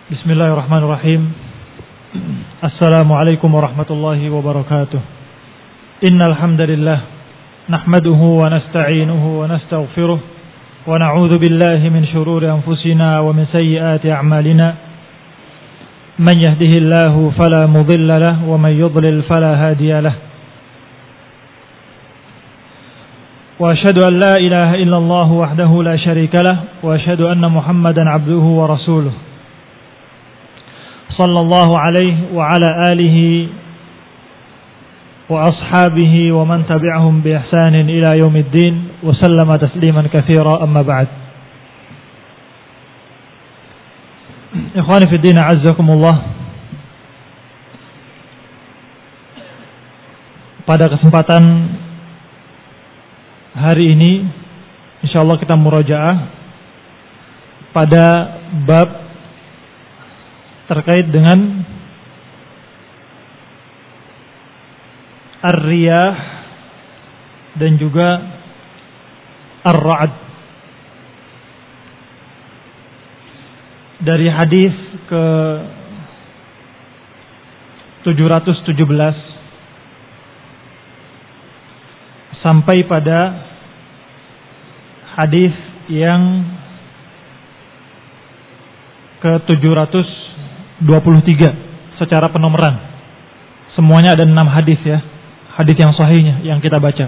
Bismillahirrahmanirrahim. Assalamualaikum warahmatullahi wabarakatuh. Innal hamdalillah nahmaduhu wa nasta'inuhu wa nastaghfiruh wa na'udzu billahi min shururi anfusina wa min sayyiati a'malina. Man yahdihillahu fala mudilla lahu wa man yudlil fala hadiya lahu. Wa asyhadu an la ilaha illallah wahdahu la syarika lahu wa asyhadu anna Muhammadan 'abduhu wa rasuluh. Sallallahu alaihi wa ala alihi wa ashabihi wa man tabi'ahum bi ihsanin ila yaumiddin wa sallama tasliman katsira amma ba'd. Ikhwani fi din, a'azzakumullah. Pada kesempatan hari ini insyaallah kita murajaah pada bab terkait dengan ar-riyah dan juga ar-ra'd. Dari hadis ke 717 sampai pada hadis yang ke 723 secara penomoran. Semuanya ada 6 hadis ya. Hadis yang sahihnya yang kita baca.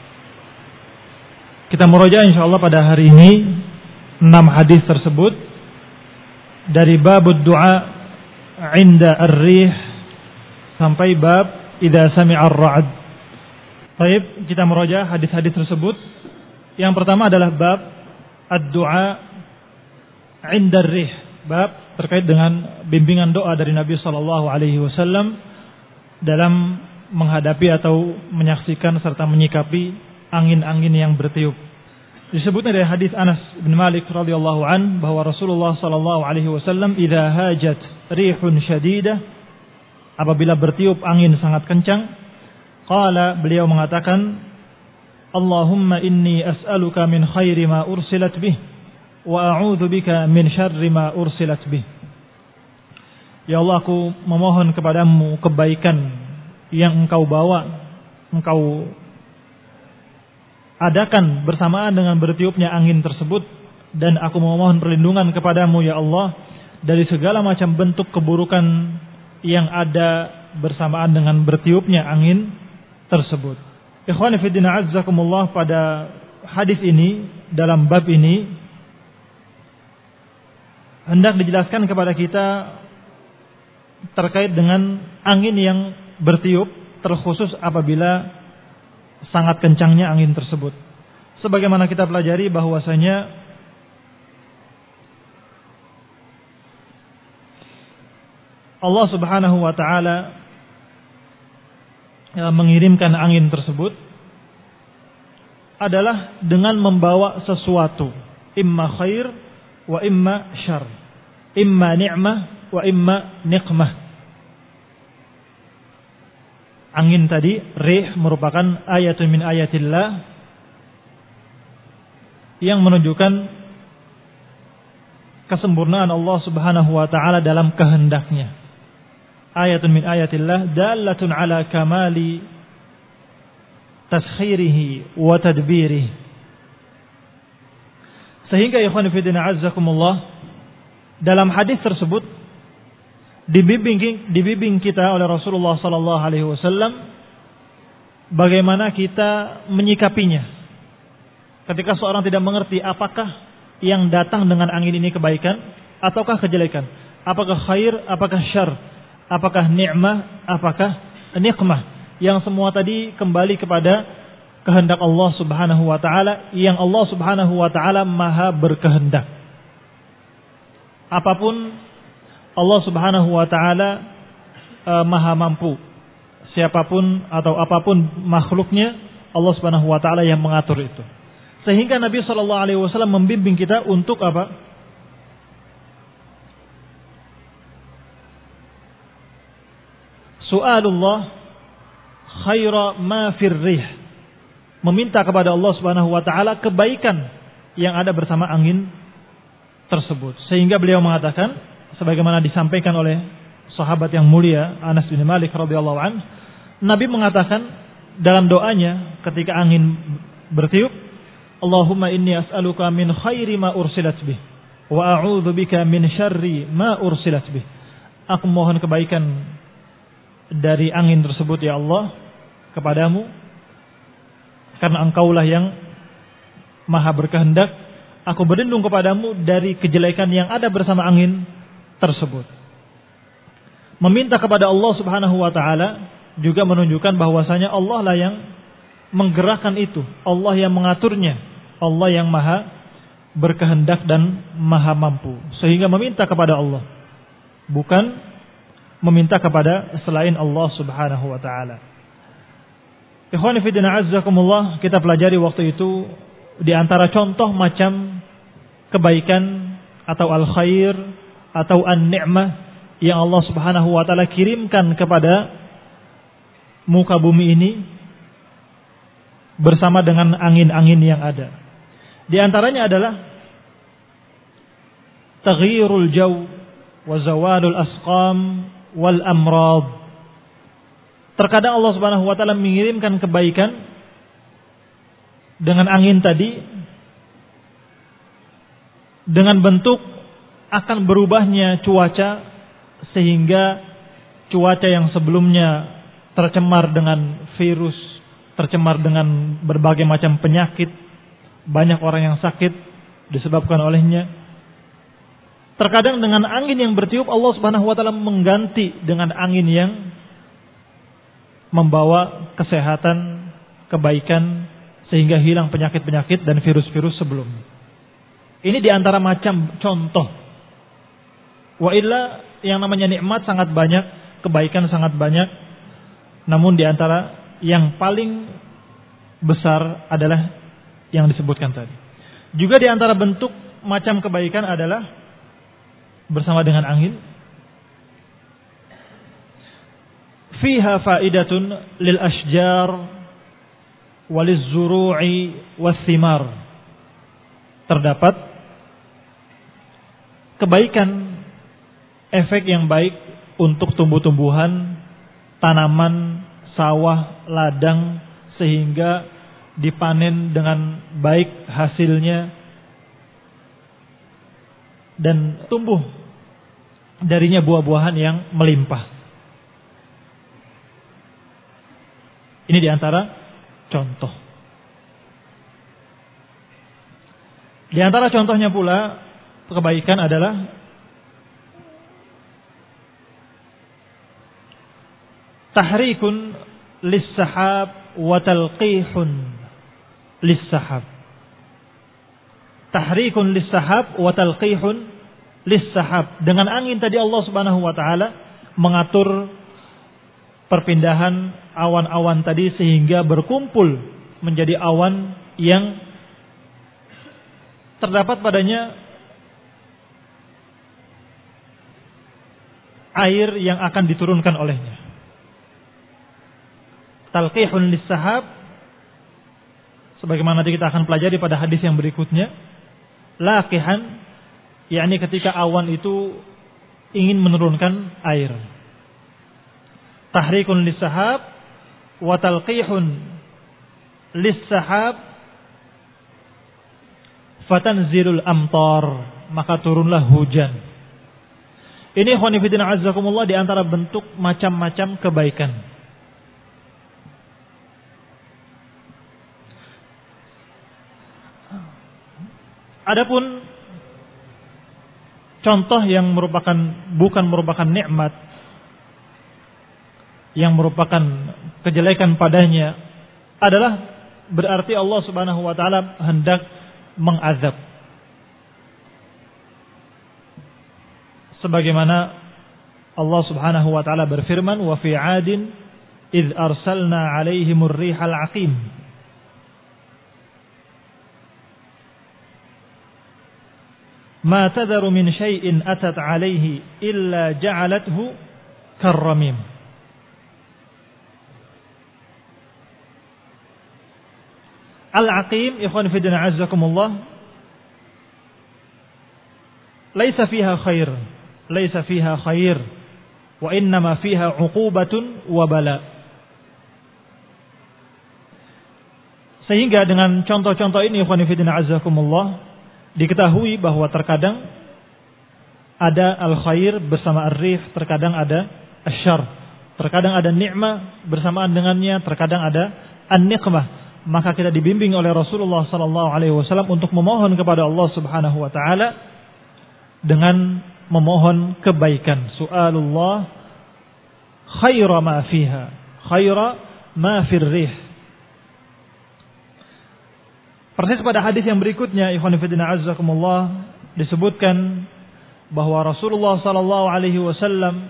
Kita murojaah insyaallah pada hari ini 6 hadis tersebut dari babud du'a 'inda ar-rih sampai bab idza sami'a ar-ra'd. Baik, kita murojaah hadis-hadis tersebut. Yang pertama adalah bab ad-du'a 'inda ar-rih, bab terkait dengan bimbingan doa dari Nabi sallallahu alaihi wasallam dalam menghadapi atau menyaksikan serta menyikapi angin-angin yang bertiup. Disebutnya dari hadis Anas bin Malik radhiyallahu an bahwa Rasulullah sallallahu alaihi wasallam idza hajat rihun syadidah, apabila bertiup angin sangat kencang, qala, beliau mengatakan, Allahumma inni as'aluka min khairi ma ursilat bih wa a'udzu bika min syarri ma ursilat bih. Ya Allah, aku memohon kepadamu kebaikan yang engkau bawa, engkau adakan bersamaan dengan bertiupnya angin tersebut, dan aku memohon perlindungan kepadamu ya Allah dari segala macam bentuk keburukan yang ada bersamaan dengan bertiupnya angin tersebut. Ikhwani fi din, a'azzakumullah, pada hadis ini, dalam bab ini hendak dijelaskan kepada kita terkait dengan angin yang bertiup, terkhusus apabila sangat kencangnya angin tersebut. Sebagaimana kita pelajari bahwasanya Allah Subhanahu wa taala mengirimkan angin tersebut adalah dengan membawa sesuatu, imma khair wa imma syarr, imma ni'mah wa imma niqmah. Angin tadi, rih, merupakan ayatun min ayatillah yang menunjukkan kesempurnaan Allah Subhanahu wa taala dalam kehendaknya. Ayatun min ayatillah dalatun ala kamali taskhirihi wa tadbirihi. Sehingga ikhwan fillah azzakumullah, dalam hadis tersebut dibimbing kita oleh Rasulullah sallallahu alaihi wasallam bagaimana kita menyikapinya. Ketika seorang tidak mengerti apakah yang datang dengan angin ini kebaikan ataukah kejelekan, apakah khair, apakah syarr, apakah ni'mah, apakah niqmah, yang semua tadi kembali kepada kehendak Allah Subhanahu wa taala, yang Allah Subhanahu wa taala Maha berkehendak. Apapun Allah Subhanahu wa taala Maha mampu. Siapapun atau apapun makhluknya, Allah Subhanahu wa taala yang mengatur itu. Sehingga Nabi sallallahu alaihi wasallam membimbing kita untuk apa? Su'alullah khaira ma firrih, meminta kepada Allah Subhanahu wa taala kebaikan yang ada bersama angin tersebut. Sehingga beliau mengatakan, sebagaimana disampaikan oleh sahabat yang mulia Anas bin Malik radhiyallahu anhu, Nabi mengatakan dalam doanya ketika angin bertiup, Allahumma inni as'aluka min khairi ma ursilat bih wa a'udzu bika min syarri ma ursilat bih. Aku mohon kebaikan dari angin tersebut ya Allah kepadamu, karena Engkaulah yang Maha berkehendak. Aku berlindung kepadamu dari kejelekan yang ada bersama angin tersebut. Meminta kepada Allah Subhanahu wa taala juga menunjukkan bahwasanya Allah lah yang menggerakkan itu, Allah yang mengaturnya, Allah yang Maha berkehendak dan Maha mampu, sehingga meminta kepada Allah, bukan meminta kepada selain Allah Subhanahu wa taala. Ikhwani fi din azzakumullah, kita pelajari waktu itu di antara contoh macam kebaikan atau al-khair atau an-ni'mah yang Allah Subhanahu wa taala kirimkan kepada muka bumi ini bersama dengan angin-angin yang ada. Di antaranya adalah taghyirul jaw wa zawalul asqam wal amrad. Terkadang Allah Subhanahu wa taala mengirimkan kebaikan dengan angin tadi dengan bentuk akan berubahnya cuaca, sehingga cuaca yang sebelumnya tercemar dengan virus, tercemar dengan berbagai macam penyakit, banyak orang yang sakit disebabkan olehnya. Terkadang dengan angin yang bertiup Allah Subhanahu wa taala mengganti dengan angin yang membawa kesehatan, kebaikan, sehingga hilang penyakit-penyakit dan virus-virus sebelumnya. Ini diantara macam contoh. Wa illa yang namanya nikmat sangat banyak, kebaikan sangat banyak. Namun diantara yang paling besar adalah yang disebutkan tadi. Juga diantara bentuk macam kebaikan adalah bersama dengan angin. Fiha faidatun lil ashjar waliz zuru'i was thimar. Terdapat kebaikan, efek yang baik untuk tumbuh-tumbuhan, tanaman, sawah, ladang, sehingga dipanen dengan baik hasilnya dan tumbuh darinya buah-buahan yang melimpah. Ini diantara contoh. Di antara contohnya pula kebaikan adalah tahrikun lis-sahab wa talqihun lis-sahab. Tahrikun lis-sahab wa talqihun lis-sahab. Dengan angin tadi Allah Subhanahu wa taala mengatur perpindahan awan-awan tadi sehingga berkumpul menjadi awan yang terdapat padanya air yang akan diturunkan olehnya. Talqihun lis-sahab, sebagaimana nanti kita akan pelajari pada hadis yang berikutnya. Laqihan, yakni ketika awan itu ingin menurunkan air. Tahrikun lis-sahab wa talqihun lis-sahab fatanzilul amtar, maka turunlah hujan. Ini ikhwani fillah azzakumullah di antara bentuk macam-macam kebaikan. Adapun contoh yang bukan merupakan nikmat, yang merupakan kejelekan padanya, adalah berarti Allah Subhanahu wa taala hendak mengazab. Sebagaimana Allah Subhanahu wa taala berfirman, wa fi 'adin idz arsalna 'alaihimur rihal 'aqim. Ma tadharu min syai'in atat 'alaihi illa ja'alathu karramim. Al-aqim, ikhwan fi din azzakumullah, laisa fiha khair. laisa fiha khair wa innama fiha 'uqubatun wa bala. Sehingga dengan contoh-contoh ini ikhwan fillah azakumullah diketahui bahwa terkadang ada al-khair bersama ar-rih, terkadang ada asy-syarr, terkadang ada nikmah bersamaan dengannya, terkadang ada an-niqmah. Maka kita dibimbing oleh Rasulullah sallallahu alaihi wasallam untuk memohon kepada Allah Subhanahu wa taala dengan memohon kebaikan. Su'alullah khaira ma fiha, khaira ma fir rih. Persis pada hadis yang berikutnya, ikhwan fillah azakumullah, disebutkan bahwa Rasulullah sallallahu alaihi wasallam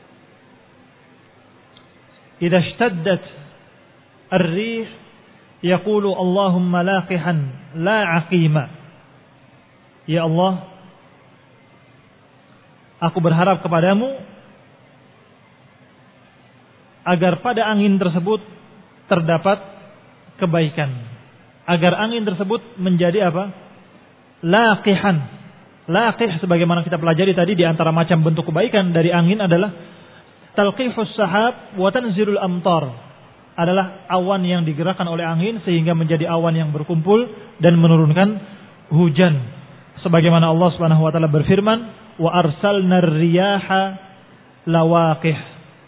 idza ishtaddat ar-rih yaqulu Allahumma laqihan la aqima. Ya Allah, aku berharap kepadamu agar pada angin tersebut terdapat kebaikan, agar angin tersebut menjadi apa? Laqihan. Laqih sebagaimana kita pelajari tadi, di antara macam bentuk kebaikan dari angin adalah talqihus sahab wa tanzilul amtar. Adalah awan yang digerakkan oleh angin sehingga menjadi awan yang berkumpul dan menurunkan hujan. Sebagaimana Allah Subhanahu wa taala berfirman, "Wa arsalna ar-riyaha lawaqih.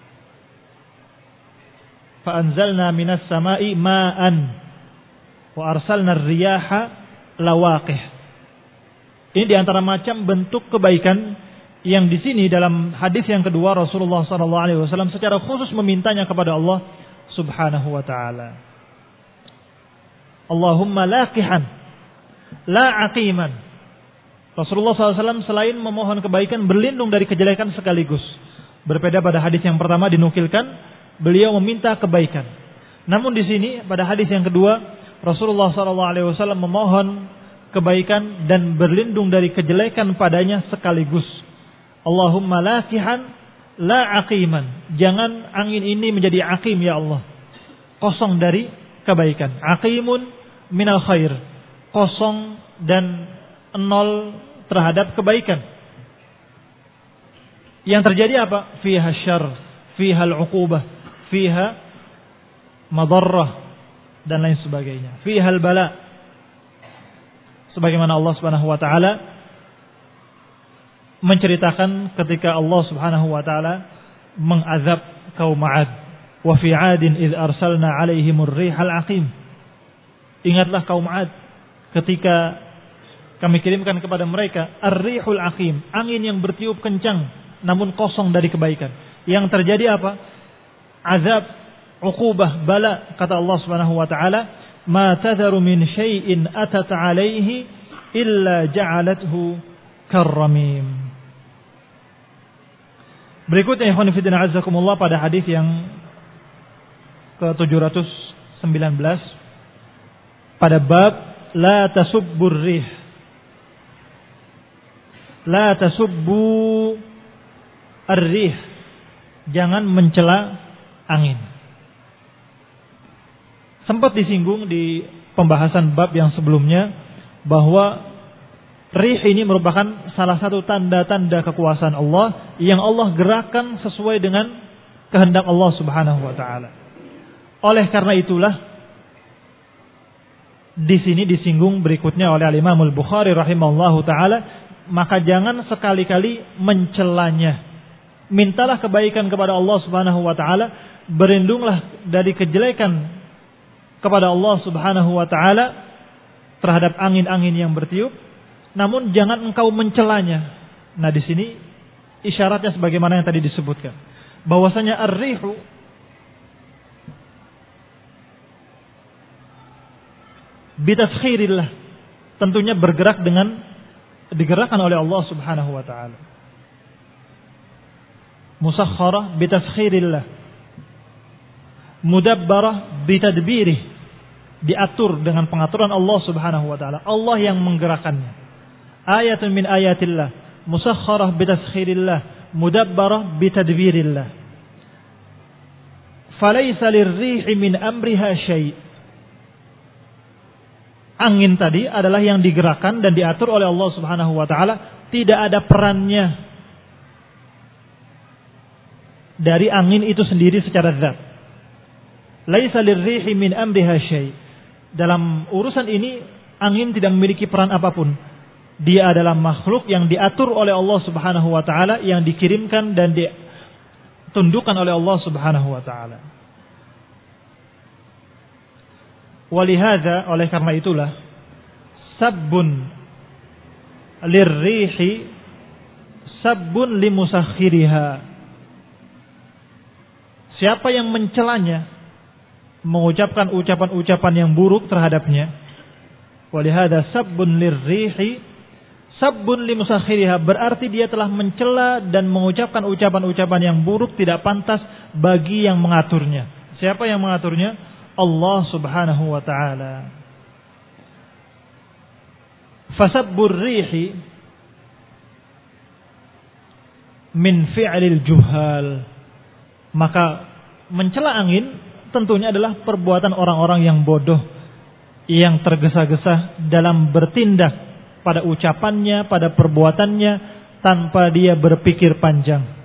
Fa anzalna minas sama'i ma'an. Wa arsalna ar-riyaha lawaqih." Ini di antara macam bentuk kebaikan yang di sini dalam hadis yang kedua Rasulullah sallallahu alaihi wasallam secara khusus memintanya kepada Allah Subhanahu wa ta'ala. Allahumma laqihan la aqiman. Rasulullah SAW selain memohon kebaikan, berlindung dari kejelekan sekaligus. Berbeda pada hadis yang pertama dinukilkan beliau meminta kebaikan. Namun di sini pada hadis yang kedua Rasulullah SAW memohon kebaikan dan berlindung dari kejelekan padanya sekaligus. Allahumma laqihan la aqiman. Jangan angin ini menjadi aqim ya Allah, kosong dari kebaikan. Aqimun minal khair, kosong dan nol terhadap kebaikan. Yang terjadi apa? Fiha syarr, fiha al-uqubah, fiha madarrah dan lain sebagainya. Fiha al-bala. Sebagaimana Allah Subhanahu wa taala menceritakan ketika Allah Subhanahu wa taala mengazab kaum 'Ad, wa fi 'adin id arsalna 'alaihimur rihal aqim. Ingatlah kaum 'Ad ketika kami kirimkan kepada mereka ar-rihul aqim, angin yang bertiup kencang namun kosong dari kebaikan. Yang terjadi apa? Azab, uqubah, bala. Kata Allah Subhanahu wa taala, "Ma tadharu min syai'in atat 'alaihi illa ja'alathu karramim." Berikutnya ikhwan fillah azakumullah, pada hadis yang ke-719 pada bab la tasubbur rih, la tasubbu ar-rih, jangan mencela angin. Sempat disinggung di pembahasan bab yang sebelumnya bahwa rih ini merupakan salah satu tanda-tanda kekuasaan Allah yang Allah gerakkan sesuai dengan kehendak Allah Subhanahu wa taala. Oleh karena itulah di sini disinggung berikutnya oleh Al-Imam Al-Bukhari rahimahullahu taala, maka jangan sekali-kali mencelanya. Mintalah kebaikan kepada Allah Subhanahu wa taala, berlindunglah dari kejelekan kepada Allah Subhanahu wa taala terhadap angin-angin yang bertiup. Namun jangan engkau mencelanya. Nah di sini isyaratnya sebagaimana yang tadi disebutkan, bahwasanya ar-rihu bitaskhirillah, tentunya bergerak dengan digerakkan oleh Allah Subhanahu wa taala. Musakhkharah bitaskhirillah, mudabbarah bitadbirih, diatur dengan pengaturan Allah Subhanahu wa taala. Allah yang menggerakkannya. Ayatun min ayatillah, musakhkharah bitaskhirillah, mudabbarah bitadbirillah. Falaysa lirrihi min amriha syai'. Angin tadi adalah yang digerakkan dan diatur oleh Allah Subhanahu wa taala, tidak ada perannya dari angin itu sendiri secara zat. Laisa lirrihi min amriha syai'. Dalam urusan ini angin tidak memiliki peran apapun. Dia adalah makhluk yang diatur oleh Allah Subhanahu wa taala, yang dikirimkan dan ditundukkan oleh Allah Subhanahu wa taala. Walihada, oleh karena itulah, sabbun lirrihi sabbun limusakhiriha. Siapa yang mencelanya, mengucapkan ucapan-ucapan yang buruk terhadapnya, walihada sabbun lirrihi sabbun limusakhiriha, berarti dia telah mencela dan mengucapkan ucapan-ucapan yang buruk tidak pantas bagi yang mengaturnya. Siapa yang mengaturnya? Allah Subhanahu wa ta'ala. Fasabbur rihi min fi'lil juhal. Maka mencela angin tentunya adalah perbuatan orang-orang yang bodoh, yang tergesa-gesa dalam bertindak pada ucapannya, pada perbuatannya, tanpa dia berpikir panjang.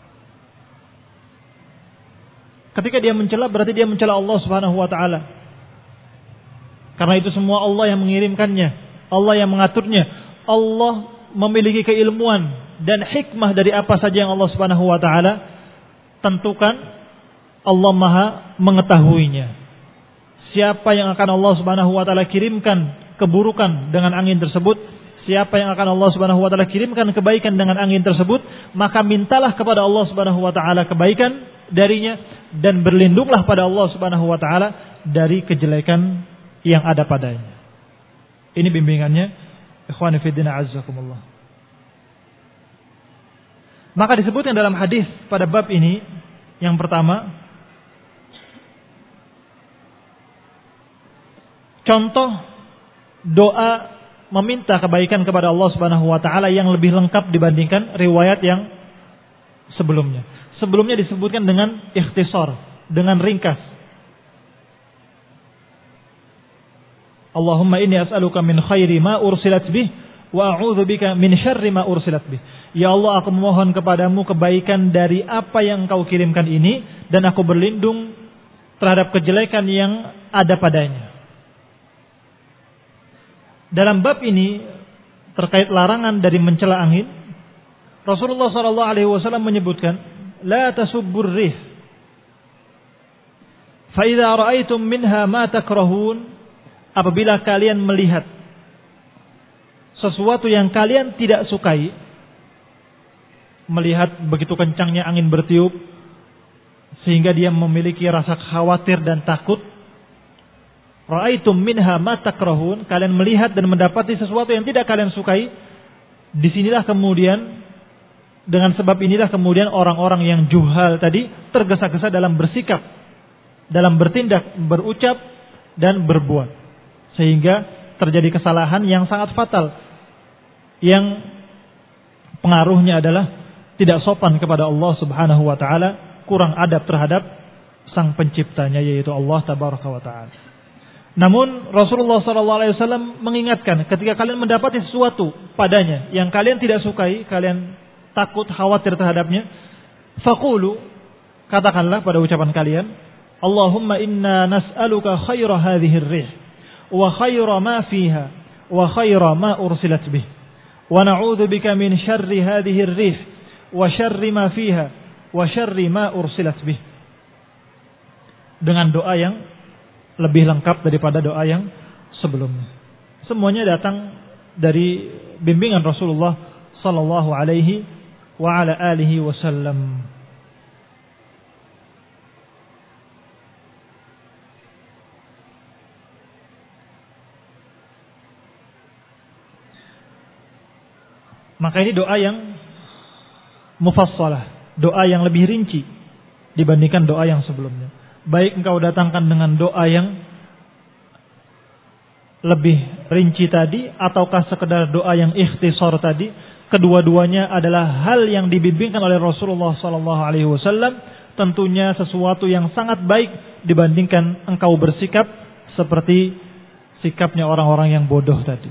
Ketika dia mencela, berarti dia mencela Allah Subhanahu wa taala. Karena itu semua Allah yang mengirimkannya, Allah yang mengaturnya. Allah memiliki keilmuan dan hikmah dari apa saja yang Allah Subhanahu wa taala tentukan. Allah Maha mengetahuinya. Siapa yang akan Allah Subhanahu wa taala kirimkan keburukan dengan angin tersebut, siapa yang akan Allah Subhanahu wa taala kirimkan kebaikan dengan angin tersebut, maka mintalah kepada Allah Subhanahu wa taala kebaikan darinya dan berlindunglah pada Allah Subhanahu wa taala dari kejelekan yang ada padanya. Ini bimbingannya ikhwani fi din azzakumullah. Maka disebutkan dalam hadis pada bab ini, yang pertama, contoh doa meminta kebaikan kepada Allah Subhanahu wa taala yang lebih lengkap dibandingkan riwayat yang sebelumnya. Sebelumnya disebutkan dengan ikhtisar, dengan ringkas. Allahumma inni as'aluka min khairi ma ursilat bih wa a'udzu bika min syarri ma ursilat bih. Ya Allah, aku memohon kepadamu kebaikan dari apa yang Engkau kirimkan ini, dan aku berlindung terhadap kejelekan yang ada padanya. Dalam bab ini terkait larangan dari mencela angin, Rasulullah SAW menyebutkan, la tasubbur rih fa idza ra'aitum minha ma takrahun. Apabila kalian melihat sesuatu yang kalian tidak sukai, melihat begitu kencangnya angin bertiup sehingga dia memiliki rasa khawatir dan takut, ra'aitum minha ma takrahun, kalian melihat dan mendapati sesuatu yang tidak kalian sukai, disinilah kemudian, dengan sebab inilah kemudian orang-orang yang juhal tadi tergesa-gesa dalam bersikap, dalam bertindak, berucap dan berbuat, sehingga terjadi kesalahan yang sangat fatal, yang pengaruhnya adalah tidak sopan kepada Allah Subhanahu wa taala, kurang adab terhadap sang penciptanya, yaitu Allah Tabaraka wa taala. Namun Rasulullah SAW mengingatkan, ketika kalian mendapati sesuatu padanya yang kalian tidak sukai, kalian takut, khawatir terhadapnya, faqulu, katakanlah pada ucapan kalian, Allahumma inna nas'aluka khaira hadhihi ar-rih wa khaira ma fiha wa khaira ma ursilat bih wa na'udzu bika min syarri hadhihi ar-rih wa syarri ma fiha wa syarri ma ursilat bih. Dengan doa yang lebih lengkap daripada doa yang sebelumnya. Semuanya datang dari bimbingan Rasulullah sallallahu alaihi wa ala alihi wasallam. Maka ini doa yang mufassalah, doa yang lebih rinci dibandingkan doa yang sebelumnya. Baik engkau datangkan dengan doa yang lebih rinci tadi, ataukah sekedar doa yang ikhtisar tadi, kedua-duanya adalah hal yang dibimbingkan oleh Rasulullah SAW. Tentunya sesuatu yang sangat baik dibandingkan engkau bersikap seperti sikapnya orang-orang yang bodoh tadi,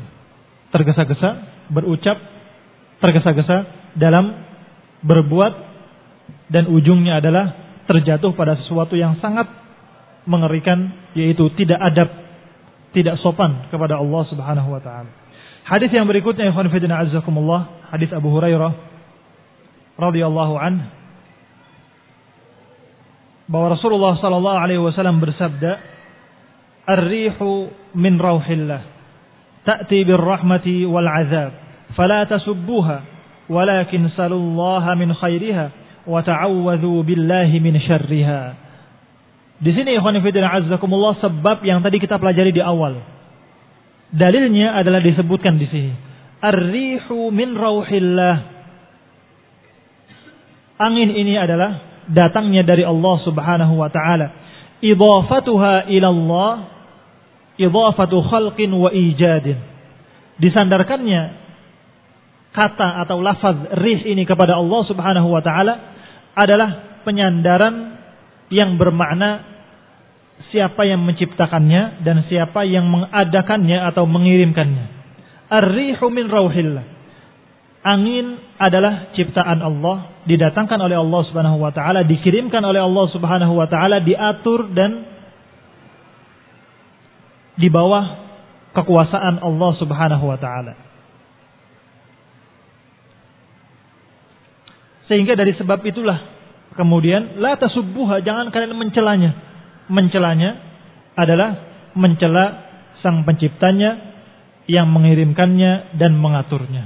tergesa-gesa berucap, tergesa-gesa dalam berbuat, dan ujungnya adalah terjatuh pada sesuatu yang sangat mengerikan, yaitu tidak adab, tidak sopan kepada Allah Subhanahu wa taala. Hadis yang berikutnya, ikhwan fillah azakumullah, hadis Abu Hurairah radhiyallahu anhu, bahwa Rasulullah sallallahu alaihi wasallam bersabda, "Ar-rihu min rauhillah, ta'ti bir-rahmati wal 'adzab, fala tasubbuha, walakin salullaha min khairiha wa ta'awwadhu billahi min syarriha." Di sini ikhwan fillah azakumullah sebab yang tadi kita pelajari di awal. Dalilnya adalah disebutkan di sini. Ar-rihu min rauhillah. Angin ini adalah datangnya dari Allah Subhanahu wa taala. Idhafatuha ila Allah, idhafatu khalqin wa ijadin. Disandarkannya kata atau lafaz rih ini kepada Allah Subhanahu wa taala adalah penyandaran yang bermakna siapa yang menciptakannya dan siapa yang mengadakannya atau mengirimkannya. Ar-rihu min rauhillah. Angin adalah ciptaan Allah, didatangkan oleh Allah Subhanahu wa taala, dikirimkan oleh Allah Subhanahu wa taala, diatur dan di bawah kekuasaan Allah Subhanahu wa taala. Sehingga dari sebab itulah kemudian la tasubbuha, jangan kalian mencelanya. Mencelanya adalah mencela sang penciptanya yang mengirimkannya dan mengaturnya.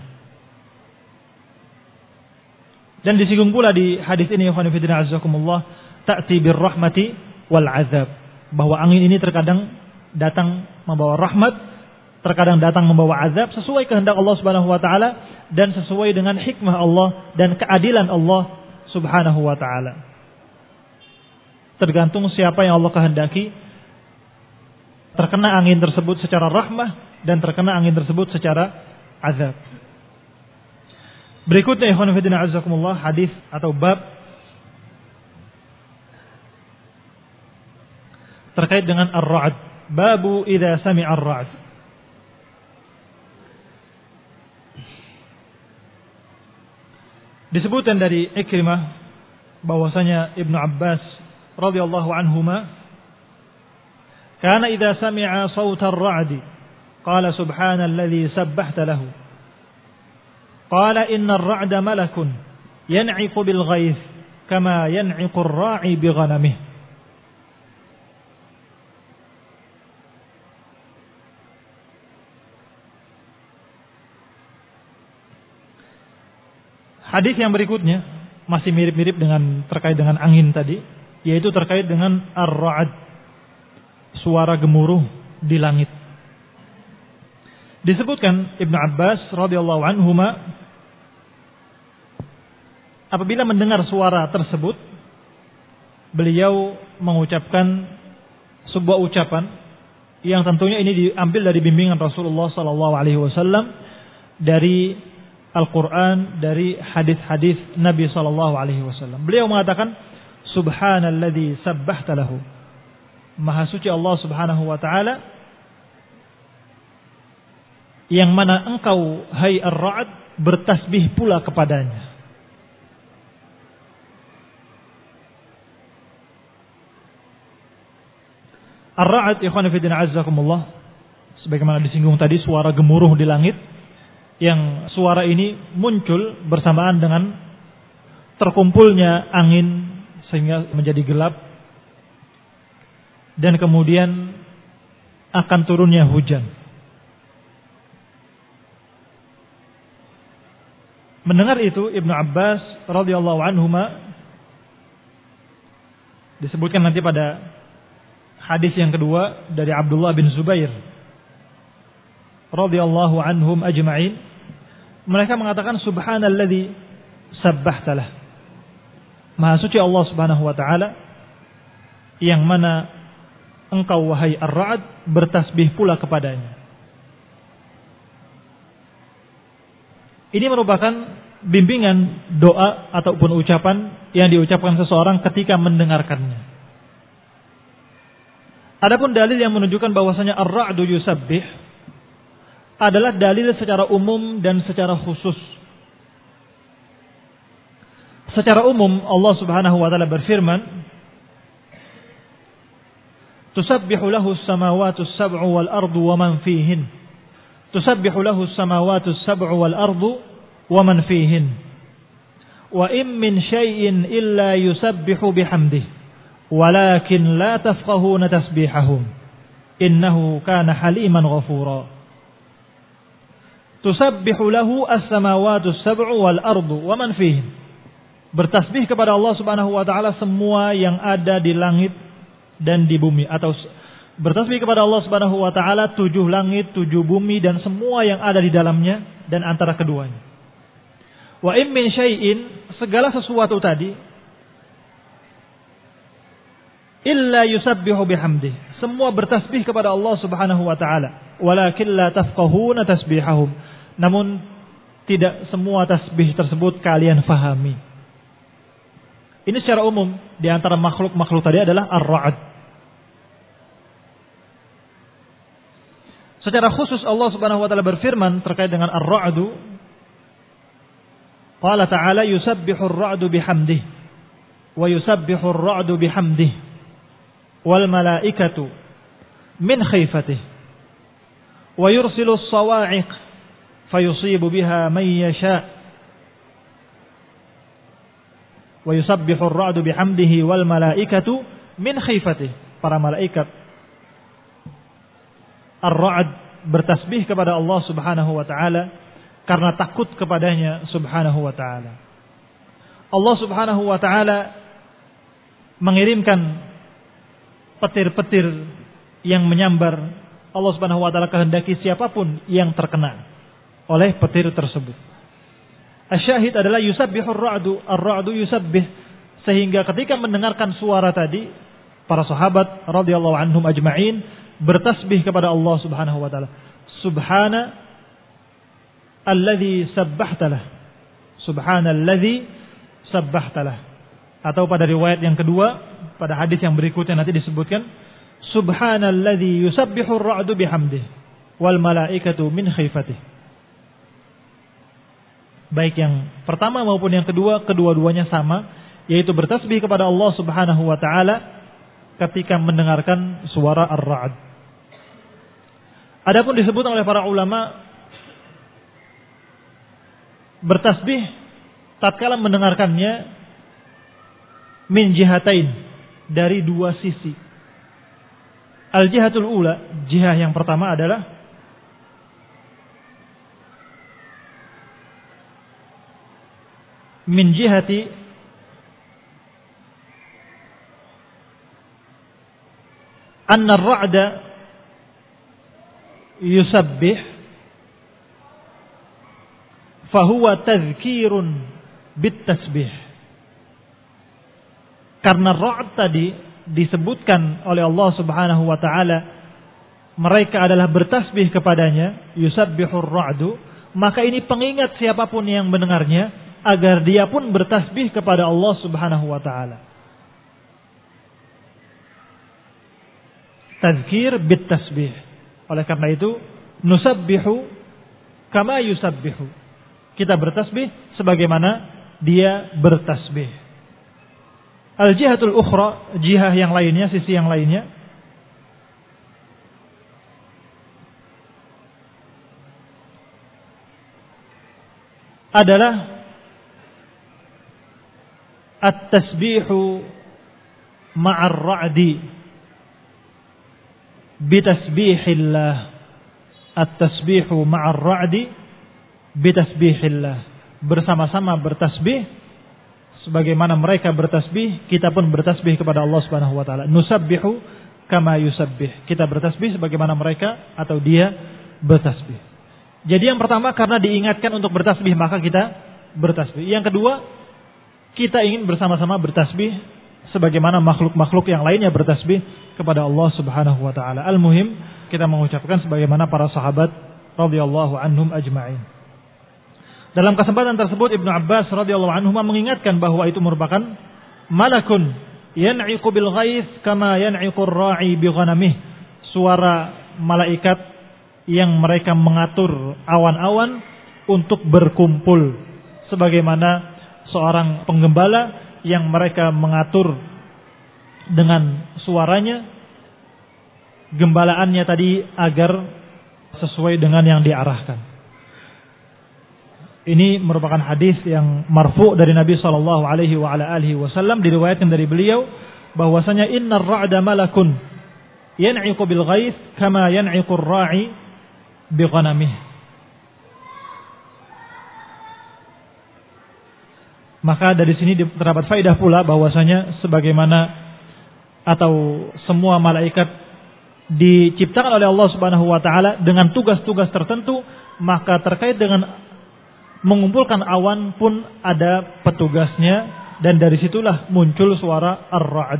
Dan disinggung pula di hadis ini, ikhwan fillah azakumullah, ta'ti birrahmati wal 'adzab, bahwa angin ini terkadang datang membawa rahmat, terkadang datang membawa azab sesuai kehendak Allah Subhanahu wa taala dan sesuai dengan hikmah Allah dan keadilan Allah Subhanahu wa taala. Tergantung siapa yang Allah kehendaki terkena angin tersebut secara rahmah dan terkena angin tersebut secara azab. Berikutnya ikhwan fillah azakumullah, hadis atau bab terkait dengan ar-ra'd. Babu idza sami'a ar-ra'd. Disebutkan dari Ikrimah bahwasanya Ibnu Abbas radhiyallahu anhuma, kana idza sami'a sauta ar-ra'd qala subhanalladzi sabbahta lahu, qala inna ar-ra'da malakun yan'iqu bil ghaith kama yan'iqu ar-ra'i bi ghanamihi. Hadis yang berikutnya masih mirip-mirip dengan terkait dengan angin tadi, yaitu terkait dengan ar-ra'd, suara gemuruh di langit. Disebutkan Ibnu Abbas radhiyallahu anhuma, apabila mendengar suara tersebut, beliau mengucapkan sebuah ucapan yang tentunya ini diambil dari bimbingan Rasulullah sallallahu alaihi wasallam, dari Al-Quran, dari hadis-hadis Nabi sallallahu alaihi wasallam. Beliau mengatakan, subhanalladzi sabbahta lahu. Maha suci Allah Subhanahu wa taala yang mana engkau hai ar-ra'd bertasbih pula kepadanya. Ar-ra'd ikhwan fillah azakumullah, sebagaimana disinggung tadi, suara gemuruh di langit, yang suara ini muncul bersamaan dengan terkumpulnya angin sehingga menjadi gelap dan kemudian akan turunnya hujan. Mendengar itu Ibnu Abbas radhiyallahu anhuma, disebutkan nanti pada hadis yang kedua dari Abdullah bin Zubair radhiyallahu anhum ajma'in, mereka mengatakan subhanalladzi sabbahtalah. Maha suci Allah Subhanahu wa taala yang mana engkau wahai ar-ra'd bertasbih pula kepadanya. Ini merupakan bimbingan doa ataupun ucapan yang diucapkan seseorang ketika mendengarkannya. Adapun dalil yang menunjukkan bahwasanya ar-ra'du yusabbih adalah dalil secara umum dan secara khusus. Secara umum Allah Subhanahu wa taala berfirman, "Tusabbihu lahu as-samawati as-sab'u wal ardu wa man fihin." Tusabbihu lahu as-samawati as-sab'u wal ardu wa man fihin. Wa in min syai'in illa yusabbihu bihamdihi, walakin la tafqahuna tasbihahum. Innahu kana haliman ghafura. Tusabbihu lahu as-samawati as-sab'u wal ardu wa man fihin. Bertasbih kepada Allah Subhanahu wa taala semua yang ada di langit dan di bumi, atau bertasbih kepada Allah Subhanahu wa taala 7 langit, 7 bumi dan semua yang ada di dalamnya dan antara keduanya. Wa in min syai'in, segala sesuatu tadi, illa yusabbihu bihamdihi, semua bertasbih kepada Allah Subhanahu wa taala, walakin la tafqahuna tasbihahum, namun tidak semua tasbih tersebut kalian fahami. Ini secara umum di antara makhluk-makhluk tadi adalah ar-ra'd. Secara khusus Allah Subhanahu wa taala berfirman terkait dengan ar-ra'du, qala ta'ala yusabbihu ar-ra'du bihamdihi wa yusabbihu ar-ra'du bihamdihi wal malaikatu min khifatihi wa yursilu as-sawa'iq fayusibu biha man yasha' wa yusabbihu ar-ra'du bihamdihi wal malaikatu min khifatihi. Para malaikat ar-ra'd bertasbih kepada Allah Subhanahu wa taala karena takut kepadanya Subhanahu wa taala. Allah Subhanahu wa taala mengirimkan petir-petir yang menyambar. Allah Subhanahu wa taala kehendaki siapapun yang terkena oleh petir tersebut. Asyahid adalah yusabbihu ar-ra'du, ar-ra'du yusabbih, sehingga ketika mendengarkan suara tadi para sahabat radhiyallahu anhum ajma'in bertasbih kepada Allah Subhanahu wa taala. Subhana alladzi sabbahtalah. Subhanalladzi sabbahtalah. Atau pada riwayat yang kedua, pada hadis yang berikutnya nanti disebutkan subhanalladzi yusabbihu ar-ra'du bihamdihi wal malaikatu min khifatihi. Baik yang pertama maupun yang kedua, kedua-duanya sama, yaitu bertasbih kepada Allah Subhanahu wa taala ketika mendengarkan suara ar-ra'd. Adapun disebut oleh para ulama bertasbih tatkala mendengarkannya min jihatain, dari 2 sisi. Al-jihatul ula, jihah yang pertama adalah min jihati anna ar-ra'da yusabbih fahuwa tadhkirun bit-tasbih. Karena ra'd tadi disebutkan oleh Allah Subhanahu wa taala mereka adalah bertasbih kepadanya, yusabbihur ra'du, maka ini pengingat siapapun yang mendengarnya agar dia pun bertasbih kepada Allah Subhanahu wa taala. Tazkir bit tasbih. Oleh karena itu, nusabbihu kama yusabbihu. Kita bertasbih sebagaimana dia bertasbih. Al-jihatul ukhra, jihah yang lainnya, sisi yang lainnya, adalah at-tasbihu ma'ar ra'di bitasbihillah. At-tasbihu ma'ar ra'di bitasbihillah. Bersama-sama bertasbih sebagaimana mereka bertasbih, kita pun bertasbih kepada Allah Subhanahu wa taala. Nusabbihu kama yusabbih. Kita bertasbih sebagaimana mereka atau dia bertasbih. Jadi yang pertama karena diingatkan untuk bertasbih maka kita bertasbih. Yang kedua, kita ingin bersama-sama bertasbih sebagaimana makhluk-makhluk yang lainnya bertasbih kepada Allah Subhanahu wa taala. Al-muhim, kita mengucapkan sebagaimana para sahabat radhiyallahu anhum ajma'in. Dalam kesempatan tersebut Ibnu Abbas radhiyallahu anhu mengingatkan bahwa itu merupakan malakun yan'iqu bil ghaith kama yan'iqu ar-ra'i bi ghanamih. Suara malaikat yang mereka mengatur awan-awan untuk berkumpul sebagaimana seorang penggembala yang mereka mengatur dengan suaranya gembalaannya tadi agar sesuai dengan yang diarahkan. Ini merupakan hadis yang marfu dari Nabi sallallahu alaihi wasallam, diriwayatkan dari beliau bahwasanya innar ra'da malakun yan'iqu bil ghaith kama yan'iqu ar-ra'i bi ghanamihi. Maka dari sini terdapat faedah pula bahwasanya sebagaimana atau semua malaikat diciptakan oleh Allah Subhanahu wa taala dengan tugas-tugas tertentu, maka terkait dengan mengumpulkan awan pun ada petugasnya, dan dari situlah muncul suara ar-ra'd.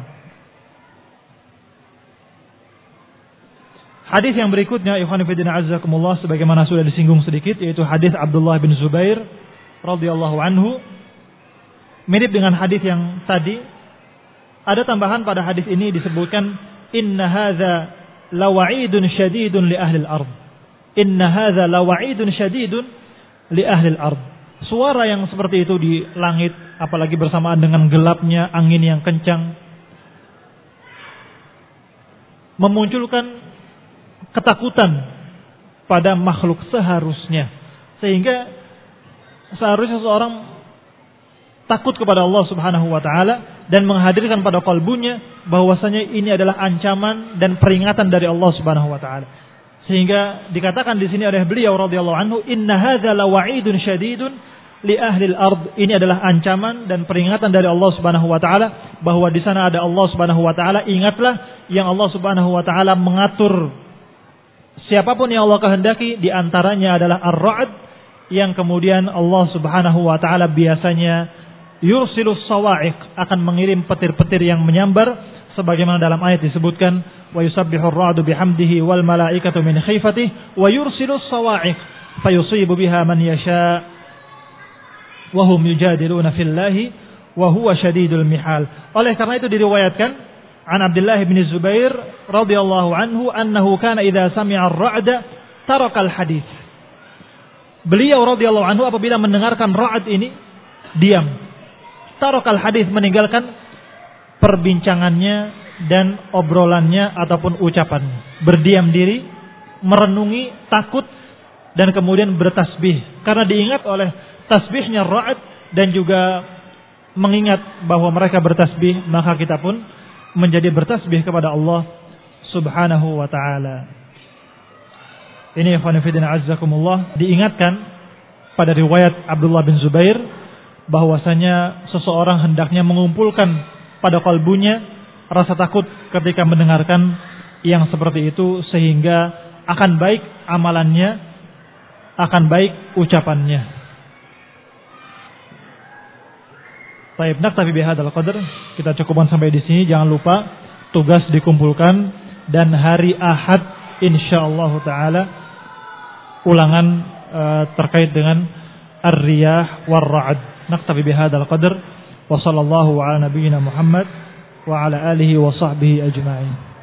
Hadis yang berikutnya ikhwan fillah azzakumullah, sebagaimana sudah disinggung sedikit, yaitu hadis Abdullah bin Zubair radhiyallahu anhu. Mirip dengan hadis yang tadi, ada tambahan pada hadis ini disebutkan inna hadza lawa'idun syadidun li ahli al-ard. Inna hadza lawa'idun syadidun li ahli al-ard. Suara yang seperti itu di langit, apalagi bersamaan dengan gelapnya angin yang kencang, memunculkan ketakutan pada makhluk seharusnya, sehingga seharusnya seorang takut kepada Allah Subhanahu wa taala dan menghadirkan pada kalbunya bahwasanya ini adalah ancaman dan peringatan dari Allah Subhanahu wa taala. Sehingga dikatakan di sini oleh beliau radhiyallahu anhu, inna hadza lawa'idun syadidun li ahli al-ard. Ini adalah ancaman dan peringatan dari Allah Subhanahu wa taala bahwa di sana ada Allah Subhanahu wa taala. Ingatlah yang Allah Subhanahu wa taala mengatur siapapun yang Allah kehendaki, di antaranya adalah ar-ra'd, yang kemudian Allah Subhanahu wa taala biasanya yursilus sawa'iq, akan mengirim petir-petir yang menyambar, sebagaimana dalam ayat disebutkan wa yusabbihur ra'du bihamdihi wal malaikatu min khifatihi wa yursilus sawa'iq fayusibu biha man yasha wa hum yujadiluna fillahi wa huwa syadidul mihal. Oleh karena itu diriwayatkan an Abdullah bin Zubair radhiyallahu anhu annahu kana idza sami'a ar-ra'da tarakal hadits. Beliau radhiyallahu anhu apabila mendengarkan ra'd ini diam. Tarakal hadits, meninggalkan perbincangannya dan obrolannya ataupun ucapannya. Berdiam diri, merenungi, takut, dan kemudian bertasbih. Karena diingat oleh tasbihnya ra'd dan juga mengingat bahwa mereka bertasbih, maka kita pun menjadi bertasbih kepada Allah Subhanahu wa ta'ala. Ini ikhwan fillah azzakumullah, diingatkan pada riwayat Abdullah bin Zubair bahwasanya seseorang hendaknya mengumpulkan pada kalbunya rasa takut ketika mendengarkan yang seperti itu, sehingga akan baik amalannya, akan baik ucapannya. Baik, naktafi bihadzal qadar. Kita cukupkan sampai di sini. Jangan lupa tugas dikumpulkan, dan hari Ahad insyaallah taala ulangan terkait dengan ar-riyah war-ra'd. Naktafi bihadzal qadar wa sallallahu ala nabiyyina Muhammad wa ala alihi wa sahbihi ajma'in.